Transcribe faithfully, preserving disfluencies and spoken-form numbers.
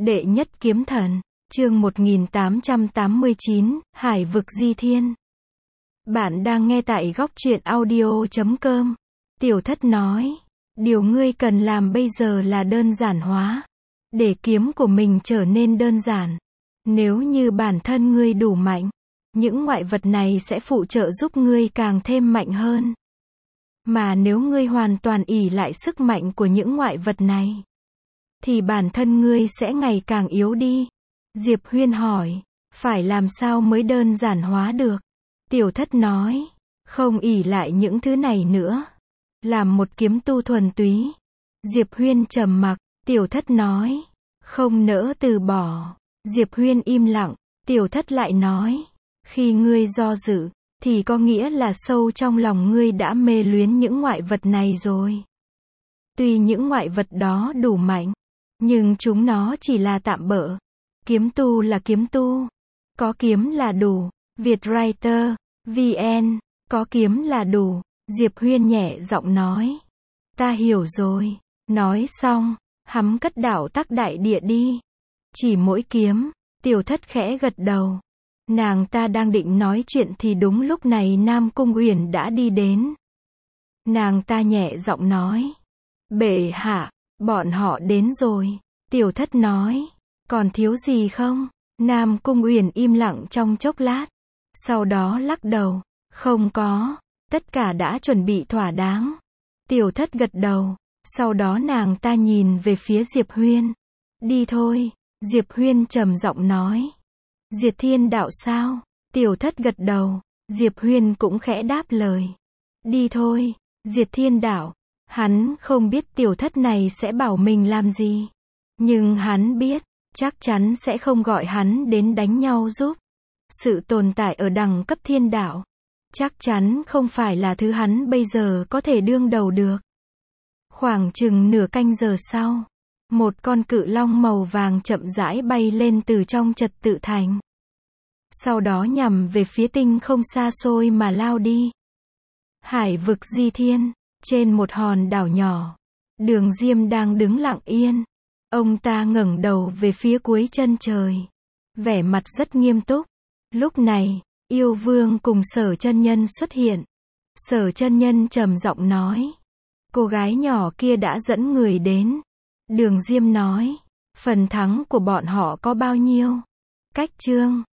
Đệ nhất kiếm thần, chương một nghìn tám trăm tám mươi chín, Hải vực di thiên. Bạn đang nghe tại góc truyện audio chấm com. Tiểu thất nói, điều ngươi cần làm bây giờ là đơn giản hóa, để kiếm của mình trở nên đơn giản. Nếu như bản thân ngươi đủ mạnh, những ngoại vật này sẽ phụ trợ giúp ngươi càng thêm mạnh hơn. Mà nếu ngươi hoàn toàn ỷ lại sức mạnh của những ngoại vật này, thì bản thân ngươi sẽ ngày càng yếu đi. Diệp Huyên hỏi, phải làm sao mới đơn giản hóa được? Tiểu thất nói, không ỷ lại những thứ này nữa. Làm một kiếm tu thuần túy. Diệp Huyên trầm mặc, tiểu thất nói, không nỡ từ bỏ. Diệp Huyên im lặng, tiểu thất lại nói, khi ngươi do dự, thì có nghĩa là sâu trong lòng ngươi đã mê luyến những ngoại vật này rồi. Tuy những ngoại vật đó đủ mạnh, nhưng chúng nó chỉ là tạm bợ. Kiếm tu là kiếm tu. Có kiếm là đủ. Vietwriter, vê en, có kiếm là đủ. Diệp Huyên nhẹ giọng nói. Ta hiểu rồi. Nói xong, hắn cất đảo tắc đại địa đi. Chỉ mỗi kiếm. Tiểu thất khẽ gật đầu. Nàng ta đang định nói chuyện thì đúng lúc này Nam Cung Uyển đã đi đến. Nàng ta nhẹ giọng nói. Bệ hạ, bọn họ đến rồi. Tiểu thất nói, còn thiếu gì không? Nam Cung Uyển im lặng trong chốc lát. Sau đó lắc đầu, không có, tất cả đã chuẩn bị thỏa đáng. Tiểu thất gật đầu, sau đó nàng ta nhìn về phía Diệp Huyên. Đi thôi, Diệp Huyên trầm giọng nói. Diệt thiên đạo sao? Tiểu thất gật đầu, Diệp Huyên cũng khẽ đáp lời. Đi thôi, diệt thiên đạo. Hắn không biết tiểu thất này sẽ bảo mình làm gì. Nhưng hắn biết, chắc chắn sẽ không gọi hắn đến đánh nhau giúp. Sự tồn tại ở đẳng cấp thiên đạo, chắc chắn không phải là thứ hắn bây giờ có thể đương đầu được. Khoảng chừng nửa canh giờ sau, một con cự long màu vàng chậm rãi bay lên từ trong trật tự thành. Sau đó nhằm về phía tinh không xa xôi mà lao đi. Hải vực di thiên, trên một hòn đảo nhỏ, Đường Diêm đang đứng lặng yên. Ông ta ngẩng đầu về phía cuối chân trời, vẻ mặt rất nghiêm túc. Lúc này, Yêu Vương cùng Sở Chân Nhân xuất hiện. Sở Chân Nhân trầm giọng nói, cô gái nhỏ kia đã dẫn người đến. Đường Diêm nói, phần thắng của bọn họ có bao nhiêu? Cách chương